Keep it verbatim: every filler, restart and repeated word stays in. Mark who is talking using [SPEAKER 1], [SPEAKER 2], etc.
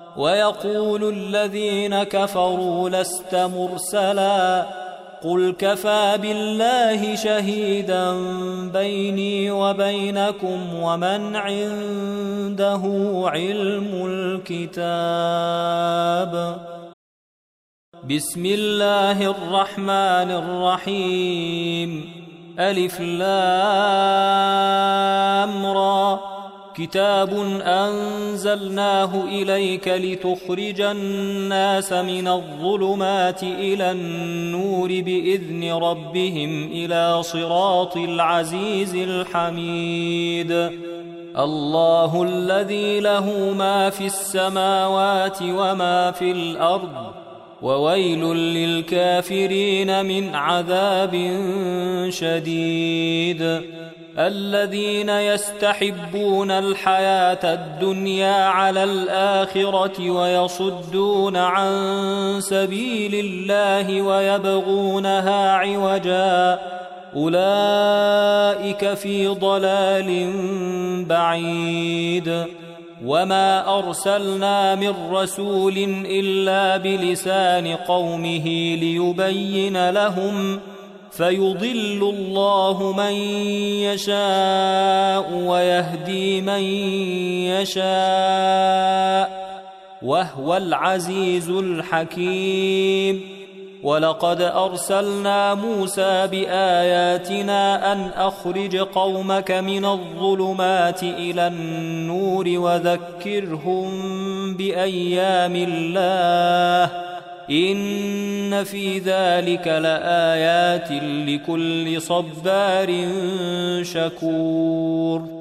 [SPEAKER 1] ويقول الذين كفروا لست مرسلا قل كفى بالله شهيدا بيني وبينكم ومن عنده علم الكتاب. بسم الله الرحمن الرحيم. ألف لام را كتاب أنزلناه إليك لتخرج الناس من الظلمات إلى النور بإذن ربهم إلى صراط العزيز الحميد. الله الذي له ما في السماوات وما في الأرض وويل للكافرين من عذاب شديد. الذين يستحبون الحياة الدنيا على الآخرة ويصدون عن سبيل الله ويبغونها عوجا أولئك في ضلال بعيد. وما أرسلنا من رسول إلا بلسان قومه ليبين لهم فيضل الله من يشاء ويهدي من يشاء وهو العزيز الحكيم. ولقد أرسلنا موسى بآياتنا أن أخرج قومك من الظلمات إلى النور وذكرهم بأيام الله إن في ذلك لآيات لكل صبار شكور.